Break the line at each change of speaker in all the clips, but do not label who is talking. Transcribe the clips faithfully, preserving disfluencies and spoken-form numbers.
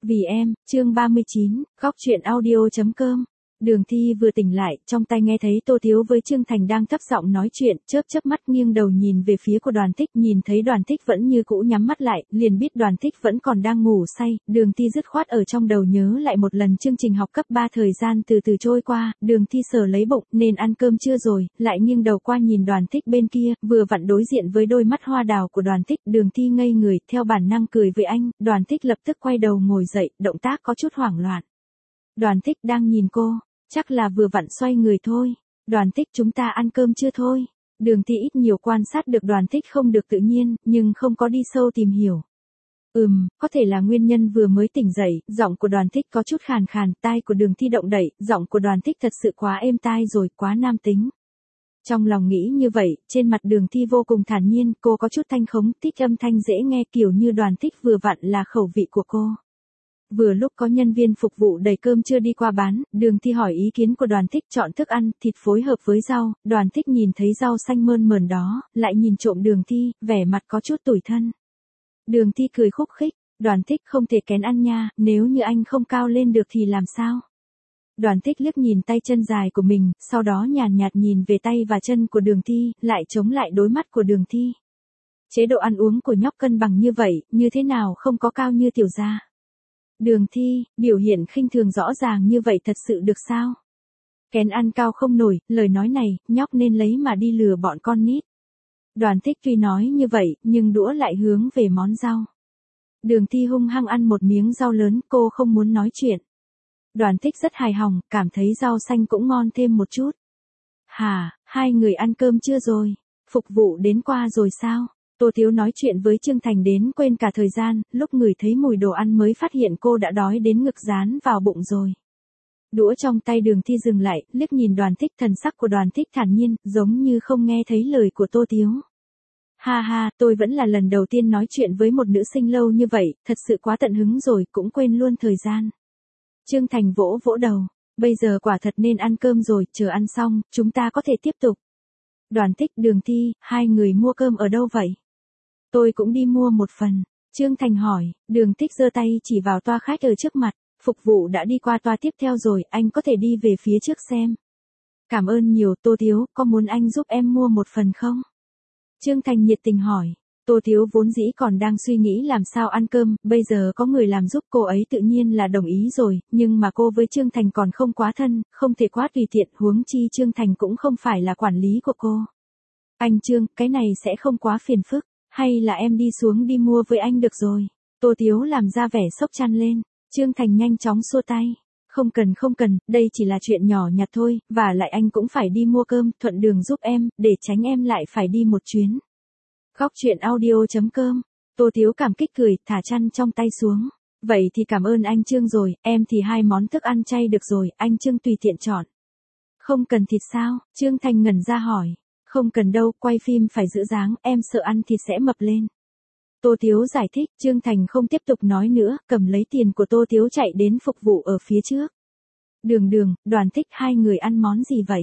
Vì em, chương ba mươi chín, góc truyện audio chấm com. Đường Thi vừa tỉnh lại, trong tai nghe thấy Tô Tiếu với Trương Thành đang thấp giọng nói chuyện, chớp chớp mắt nghiêng đầu nhìn về phía của Đoàn Tích, nhìn thấy Đoàn Tích vẫn như cũ nhắm mắt lại, liền biết Đoàn Tích vẫn còn đang ngủ say. Đường Thi dứt khoát ở trong đầu nhớ lại một lần chương trình học cấp ba thời gian từ từ trôi qua, Đường Thi sờ lấy bụng, nên ăn cơm chưa rồi, lại nghiêng đầu qua nhìn Đoàn Tích bên kia, vừa vặn đối diện với đôi mắt hoa đào của Đoàn Tích. Đường Thi ngây người, theo bản năng cười với anh. Đoàn Tích lập tức quay đầu ngồi dậy, động tác có chút hoảng loạn. Đoàn Tích đang nhìn cô, chắc là vừa vặn xoay người thôi. Đoàn Tích, chúng ta ăn cơm chưa thôi? Đường Thi ít nhiều quan sát được Đoàn Tích không được tự nhiên, nhưng không có đi sâu tìm hiểu. Ừm, có thể là nguyên nhân vừa mới tỉnh dậy, giọng của Đoàn Tích có chút khàn khàn, tai của Đường Thi động đậy, giọng của Đoàn Tích thật sự quá êm tai rồi, quá nam tính. Trong lòng nghĩ như vậy, trên mặt Đường Thi vô cùng thản nhiên, cô có chút thanh khống, tích âm thanh dễ nghe kiểu như Đoàn Tích vừa vặn là khẩu vị của cô. Vừa lúc có nhân viên phục vụ đẩy cơm chưa đi qua bán, Đường Thi hỏi ý kiến của Đoàn Tích chọn thức ăn, thịt phối hợp với rau. Đoàn Tích nhìn thấy rau xanh mơn mởn đó, lại nhìn trộm Đường Thi, vẻ mặt có chút tủi thân. Đường Thi cười khúc khích, Đoàn Tích không thể kén ăn nha, nếu như anh không cao lên được thì làm sao? Đoàn Tích liếc nhìn tay chân dài của mình, sau đó nhàn nhạt nhìn về tay và chân của Đường Thi, lại chống lại đôi mắt của Đường Thi. Chế độ ăn uống của nhóc cân bằng như vậy, như thế nào không có cao như tiểu gia? Đường Thi, biểu hiện khinh thường rõ ràng như vậy thật sự được sao? Kén ăn cao không nổi, lời nói này, nhóc nên lấy mà đi lừa bọn con nít. Đoàn Tích tuy nói như vậy, nhưng đũa lại hướng về món rau. Đường Thi hung hăng ăn một miếng rau lớn, cô không muốn nói chuyện. Đoàn Tích rất hài lòng, cảm thấy rau xanh cũng ngon thêm một chút. Hà, hai người ăn cơm chưa rồi? Phục vụ đến qua rồi sao? Tô Tiếu nói chuyện với Trương Thành đến quên cả thời gian, lúc ngửi thấy mùi đồ ăn mới phát hiện cô đã đói đến ngực dán vào bụng rồi. Đũa trong tay Đường Thi dừng lại, liếc nhìn Đoàn Tích, thần sắc của Đoàn Tích thản nhiên, giống như không nghe thấy lời của Tô Tiếu. Ha ha, tôi vẫn là lần đầu tiên nói chuyện với một nữ sinh lâu như vậy, thật sự quá tận hứng rồi, cũng quên luôn thời gian. Trương Thành vỗ vỗ đầu, bây giờ quả thật nên ăn cơm rồi, chờ ăn xong, chúng ta có thể tiếp tục. Đoàn Tích, Đường Thi, hai người mua cơm ở đâu vậy? Tôi cũng đi mua một phần. Trương Thành hỏi. Đường Tích giơ tay chỉ vào toa khách ở trước mặt. Phục vụ đã đi qua toa tiếp theo rồi, anh có thể đi về phía trước xem. Cảm ơn nhiều, Tô Tiếu, có muốn anh giúp em mua một phần không? Trương Thành nhiệt tình hỏi. Tô Tiếu vốn dĩ còn đang suy nghĩ làm sao ăn cơm, bây giờ có người làm giúp cô ấy tự nhiên là đồng ý rồi, nhưng mà cô với Trương Thành còn không quá thân, không thể quá tùy tiện, huống chi Trương Thành cũng không phải là quản lý của cô. Anh Trương, cái này sẽ không quá phiền phức. Hay là em đi xuống đi mua với anh được rồi. Tô Tiếu làm ra vẻ sốc chăn lên. Trương Thành nhanh chóng xua tay. Không cần không cần, đây chỉ là chuyện nhỏ nhặt thôi, và lại anh cũng phải đi mua cơm, thuận đường giúp em, để tránh em lại phải đi một chuyến. Góc truyện audio chấm com. Tô Tiếu cảm kích cười, thả chăn trong tay xuống. Vậy thì cảm ơn anh Trương rồi, em thì hai món thức ăn chay được rồi, anh Trương tùy tiện chọn. Không cần thịt sao? Trương Thành ngẩn ra hỏi. Không cần đâu, quay phim phải giữ dáng, em sợ ăn thịt sẽ mập lên. Tô Tiếu giải thích, Trương Thành không tiếp tục nói nữa, cầm lấy tiền của Tô Tiếu chạy đến phục vụ ở phía trước. Đường Đường, Đoàn Tích, hai người ăn món gì vậy?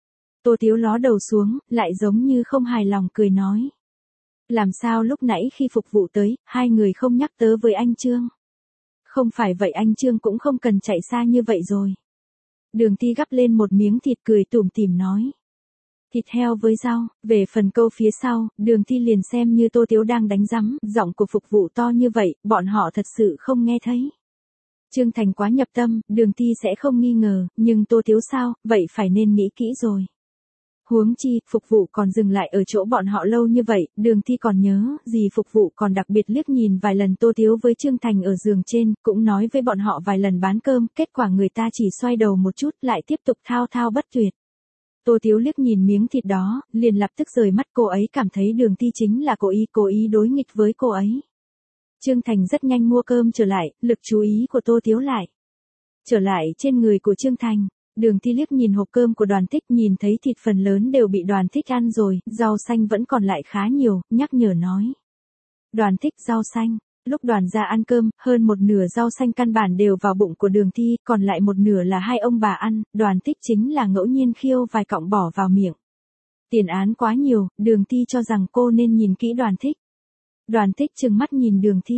Tô Tiếu ló đầu xuống, lại giống như không hài lòng cười nói. Làm sao lúc nãy khi phục vụ tới, hai người không nhắc tớ với anh Trương? Không phải vậy anh Trương cũng không cần chạy xa như vậy rồi. Đường Thi gắp lên một miếng thịt cười tủm tỉm nói. Thịt heo với rau, về phần câu phía sau, Đường Thi liền xem như Tô Tiếu đang đánh rắm, giọng của phục vụ to như vậy, bọn họ thật sự không nghe thấy. Trương Thành quá nhập tâm, Đường Thi sẽ không nghi ngờ, nhưng Tô Tiếu sao, vậy phải nên nghĩ kỹ rồi. Huống chi, phục vụ còn dừng lại ở chỗ bọn họ lâu như vậy, Đường Thi còn nhớ, gì phục vụ còn đặc biệt liếc nhìn vài lần Tô Tiếu với Trương Thành ở giường trên, cũng nói với bọn họ vài lần bán cơm, kết quả người ta chỉ xoay đầu một chút lại tiếp tục thao thao bất tuyệt. Tô Tiếu liếc nhìn miếng thịt đó, liền lập tức rời mắt, cô ấy cảm thấy Đường Thi chính là cố ý cố ý đối nghịch với cô ấy. Trương Thành rất nhanh mua cơm trở lại, lực chú ý của Tô Tiếu lại trở lại trên người của Trương Thành. Đường Thi liếc nhìn hộp cơm của Đoàn Tích, nhìn thấy thịt phần lớn đều bị Đoàn Tích ăn rồi, rau xanh vẫn còn lại khá nhiều, nhắc nhở nói. Đoàn Tích, rau xanh. Lúc Đoàn ra ăn cơm, hơn một nửa rau xanh căn bản đều vào bụng của Đường Thi, còn lại một nửa là hai ông bà ăn, Đoàn Tích chính là ngẫu nhiên khiêu vài cọng bỏ vào miệng. Tiền án quá nhiều, Đường Thi cho rằng cô nên nhìn kỹ Đoàn Tích. Đoàn Tích trừng mắt nhìn Đường Thi.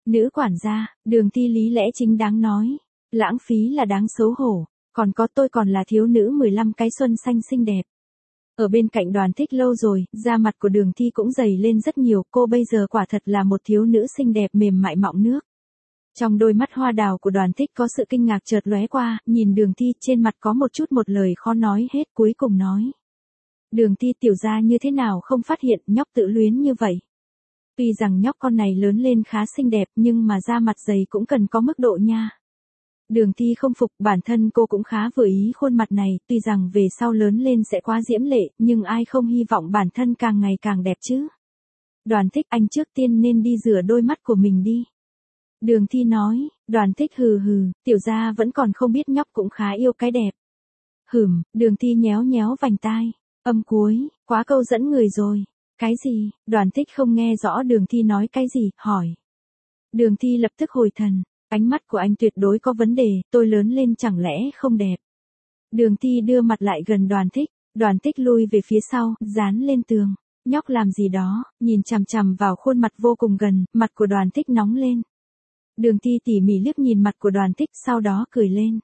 Nữ quản gia, Đường Thi lý lẽ chính đáng nói. Lãng phí là đáng xấu hổ. Còn có tôi còn là thiếu nữ mười lăm cái xuân xanh xinh đẹp. Ở bên cạnh Đoàn Thích lâu rồi, da mặt của Đường Thi cũng dày lên rất nhiều, cô bây giờ quả thật là một thiếu nữ xinh đẹp mềm mại mọng nước. Trong đôi mắt hoa đào của Đoàn Thích có sự kinh ngạc chợt lóe qua, nhìn Đường Thi trên mặt có một chút một lời khó nói hết, cuối cùng nói. Đường Thi tiểu gia như thế nào không phát hiện nhóc tự luyến như vậy. Tuy rằng nhóc con này lớn lên khá xinh đẹp nhưng mà da mặt dày cũng cần có mức độ nha. Đường Thi không phục, bản thân cô cũng khá vừa ý khuôn mặt này, tuy rằng về sau lớn lên sẽ quá diễm lệ, nhưng ai không hy vọng bản thân càng ngày càng đẹp chứ. Đoàn Thích anh trước tiên nên đi rửa đôi mắt của mình đi. Đường Thi nói, Đoàn Thích hừ hừ, tiểu gia vẫn còn không biết nhóc cũng khá yêu cái đẹp. Hửm, Đường Thi nhéo nhéo vành tai, âm cuối, quá câu dẫn người rồi. Cái gì? Đoàn Thích không nghe rõ Đường Thi nói cái gì, hỏi. Đường Thi lập tức hồi thần, ánh mắt của anh tuyệt đối có vấn đề, tôi lớn lên chẳng lẽ không đẹp. Đường Thi đưa mặt lại gần Đoàn Thích, Đoàn Thích lui về phía sau, dán lên tường. Nhóc làm gì đó, nhìn chằm chằm vào khuôn mặt vô cùng gần, mặt của Đoàn Thích nóng lên. Đường Thi tỉ mỉ liếc nhìn mặt của Đoàn Thích, sau đó cười lên.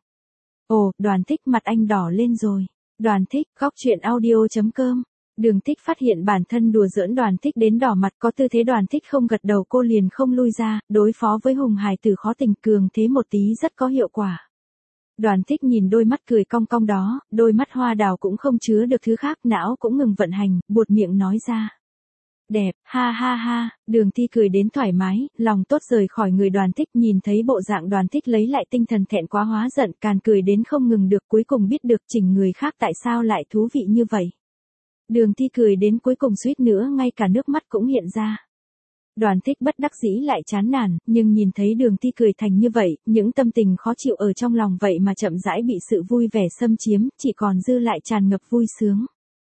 Ồ, Đoàn Thích mặt anh đỏ lên rồi. Đoàn Thích, góc truyện audio chấm com. Đường Thích phát hiện bản thân đùa giỡn Đoàn Thích đến đỏ mặt, có tư thế Đoàn Thích không gật đầu cô liền không lui ra, đối phó với Hùng Hải Tử khó tình cường thế một tí rất có hiệu quả. Đoàn Thích nhìn đôi mắt cười cong cong đó, đôi mắt hoa đào cũng không chứa được thứ khác, não cũng ngừng vận hành, buột miệng nói ra. Đẹp, ha ha ha, Đường Thi cười đến thoải mái, lòng tốt rời khỏi người Đoàn Thích, nhìn thấy bộ dạng Đoàn Thích lấy lại tinh thần thẹn quá hóa giận, càn cười đến không ngừng được, cuối cùng biết được chỉnh người khác tại sao lại thú vị như vậy. Đường Thi cười đến cuối cùng suýt nữa ngay cả nước mắt cũng hiện ra. Đoàn Thích bất đắc dĩ lại chán nản, nhưng nhìn thấy Đường Thi cười thành như vậy, những tâm tình khó chịu ở trong lòng vậy mà chậm rãi bị sự vui vẻ xâm chiếm, chỉ còn dư lại tràn ngập vui sướng.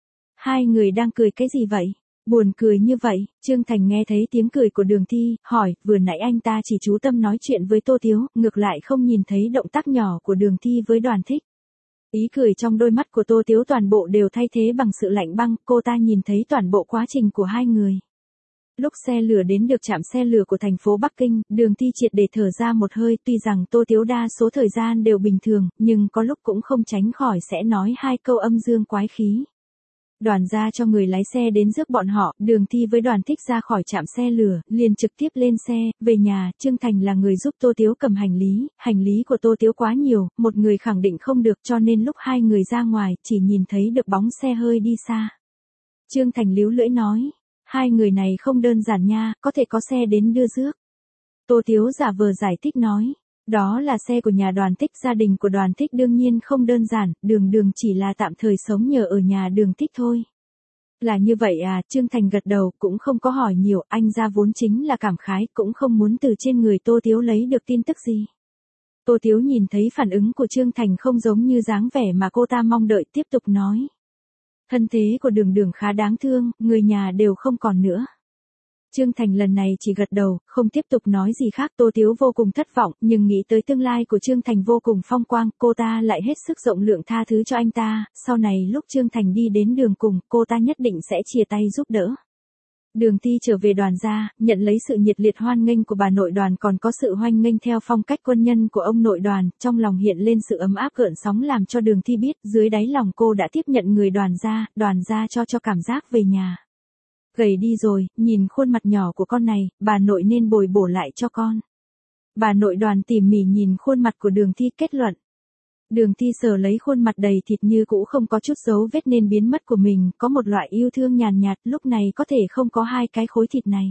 Hai người đang cười cái gì vậy? Buồn cười như vậy, Trương Thành nghe thấy tiếng cười của Đường Thi, hỏi, vừa nãy anh ta chỉ chú tâm nói chuyện với Tô Tiếu, ngược lại không nhìn thấy động tác nhỏ của Đường Thi với Đoàn Thích. Ý cười trong đôi mắt của Tô Tiếu toàn bộ đều thay thế bằng sự lạnh băng, cô ta nhìn thấy toàn bộ quá trình của hai người. Lúc xe lửa đến được trạm xe lửa của thành phố Bắc Kinh, Đường Thi triệt để thở ra một hơi, tuy rằng Tô Tiếu đa số thời gian đều bình thường, nhưng có lúc cũng không tránh khỏi sẽ nói hai câu âm dương quái khí. Đoàn ra cho người lái xe đến rước bọn họ, Đường Thi với Đoàn Thích ra khỏi trạm xe lửa, liền trực tiếp lên xe, về nhà, Trương Thành là người giúp Tô Tiếu cầm hành lý, hành lý của Tô Tiếu quá nhiều, một người khẳng định không được cho nên lúc hai người ra ngoài, chỉ nhìn thấy được bóng xe hơi đi xa. Trương Thành líu lưỡi nói, hai người này không đơn giản nha, có thể có xe đến đưa rước. Tô Tiếu giả vờ giải thích nói. Đó là xe của nhà Đoàn Thích, gia đình của Đoàn Thích đương nhiên không đơn giản, Đường Đường chỉ là tạm thời sống nhờ ở nhà Đường Thích thôi. Là như vậy à, Trương Thành gật đầu, cũng không có hỏi nhiều, anh ra vốn chính là cảm khái, cũng không muốn từ trên người Tô Tiếu lấy được tin tức gì. Tô Tiếu nhìn thấy phản ứng của Trương Thành không giống như dáng vẻ mà cô ta mong đợi, tiếp tục nói. Thân thế của Đường Đường khá đáng thương, người nhà đều không còn nữa. Trương Thành lần này chỉ gật đầu, không tiếp tục nói gì khác. Tô Tiếu vô cùng thất vọng, nhưng nghĩ tới tương lai của Trương Thành vô cùng phong quang, cô ta lại hết sức rộng lượng tha thứ cho anh ta, sau này lúc Trương Thành đi đến đường cùng, cô ta nhất định sẽ chia tay giúp đỡ. Đường Thi trở về Đoàn gia, nhận lấy sự nhiệt liệt hoan nghênh của bà nội Đoàn, còn có sự hoan nghênh theo phong cách quân nhân của ông nội Đoàn, trong lòng hiện lên sự ấm áp gợn sóng làm cho Đường Thi biết, dưới đáy lòng cô đã tiếp nhận người Đoàn gia, Đoàn gia cho cho cảm giác về nhà. Gầy đi rồi, nhìn khuôn mặt nhỏ của con này, bà nội nên bồi bổ lại cho con. Bà nội Đoàn tỉ mỉ nhìn khuôn mặt của Đường Thi kết luận. Đường Thi sờ lấy khuôn mặt đầy thịt như cũ không có chút dấu vết nên biến mất của mình, có một loại yêu thương nhàn nhạt, lúc này có thể không có hai cái khối thịt này.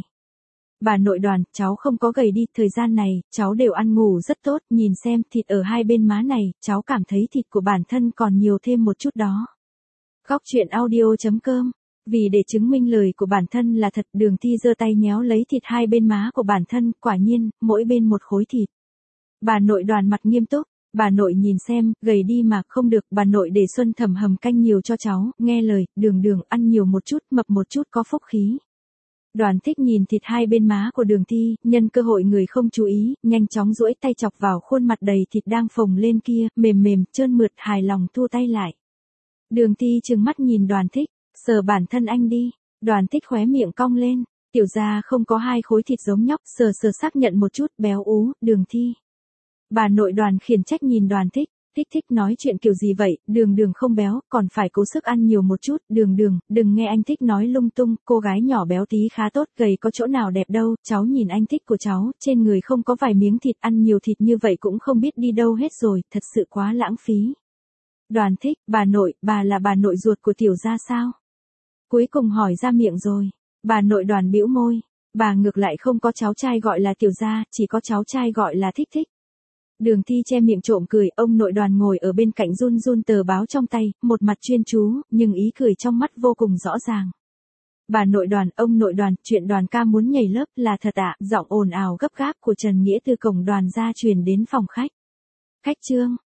Bà nội Đoàn, cháu không có gầy đi, thời gian này, cháu đều ăn ngủ rất tốt, nhìn xem thịt ở hai bên má này, cháu cảm thấy thịt của bản thân còn nhiều thêm một chút đó. Góc truyện audio chấm com. Vì để chứng minh lời của bản thân là thật, Đường Thi giơ tay nhéo lấy thịt hai bên má của bản thân, quả nhiên, mỗi bên một khối thịt. Bà nội Đoàn mặt nghiêm túc, bà nội nhìn xem, gầy đi mà, không được, bà nội để Xuân Thẩm hầm canh nhiều cho cháu, nghe lời, Đường Đường ăn nhiều một chút, mập một chút có phúc khí. Đoàn Thích nhìn thịt hai bên má của Đường Thi, nhân cơ hội người không chú ý, nhanh chóng duỗi tay chọc vào khuôn mặt đầy thịt đang phồng lên kia, mềm mềm, trơn mượt, hài lòng thu tay lại. Đường Thi trừng mắt nhìn Đoàn Thích. Sờ bản thân anh đi, Đoàn Thích khóe miệng cong lên, Tiểu gia không có hai khối thịt giống nhóc, sờ sờ xác nhận một chút, béo ú, Đường Thi. Bà nội Đoàn khiển trách nhìn Đoàn Thích, Thích Thích nói chuyện kiểu gì vậy, Đường Đường không béo, còn phải cố sức ăn nhiều một chút, Đường Đường, đừng nghe anh Thích nói lung tung, cô gái nhỏ béo tí khá tốt, gầy có chỗ nào đẹp đâu, cháu nhìn anh Thích của cháu, trên người không có vài miếng thịt, ăn nhiều thịt như vậy cũng không biết đi đâu hết rồi, thật sự quá lãng phí. Đoàn Thích, bà nội, bà là bà nội ruột của tiểu gia sao? Cuối cùng hỏi ra miệng rồi. Bà nội Đoàn bĩu môi, bà ngược lại không có cháu trai gọi là tiểu gia, chỉ có cháu trai gọi là Thích Thích. Đường Thi che miệng trộm cười, ông nội Đoàn ngồi ở bên cạnh run run tờ báo trong tay, một mặt chuyên chú, nhưng ý cười trong mắt vô cùng rõ ràng. Bà nội Đoàn, ông nội Đoàn, chuyện Đoàn ca muốn nhảy lớp là thật ạ, giọng ồn ào gấp gáp của Trần Nghĩa từ cổng Đoàn ra truyền đến phòng khách. Khách Trương,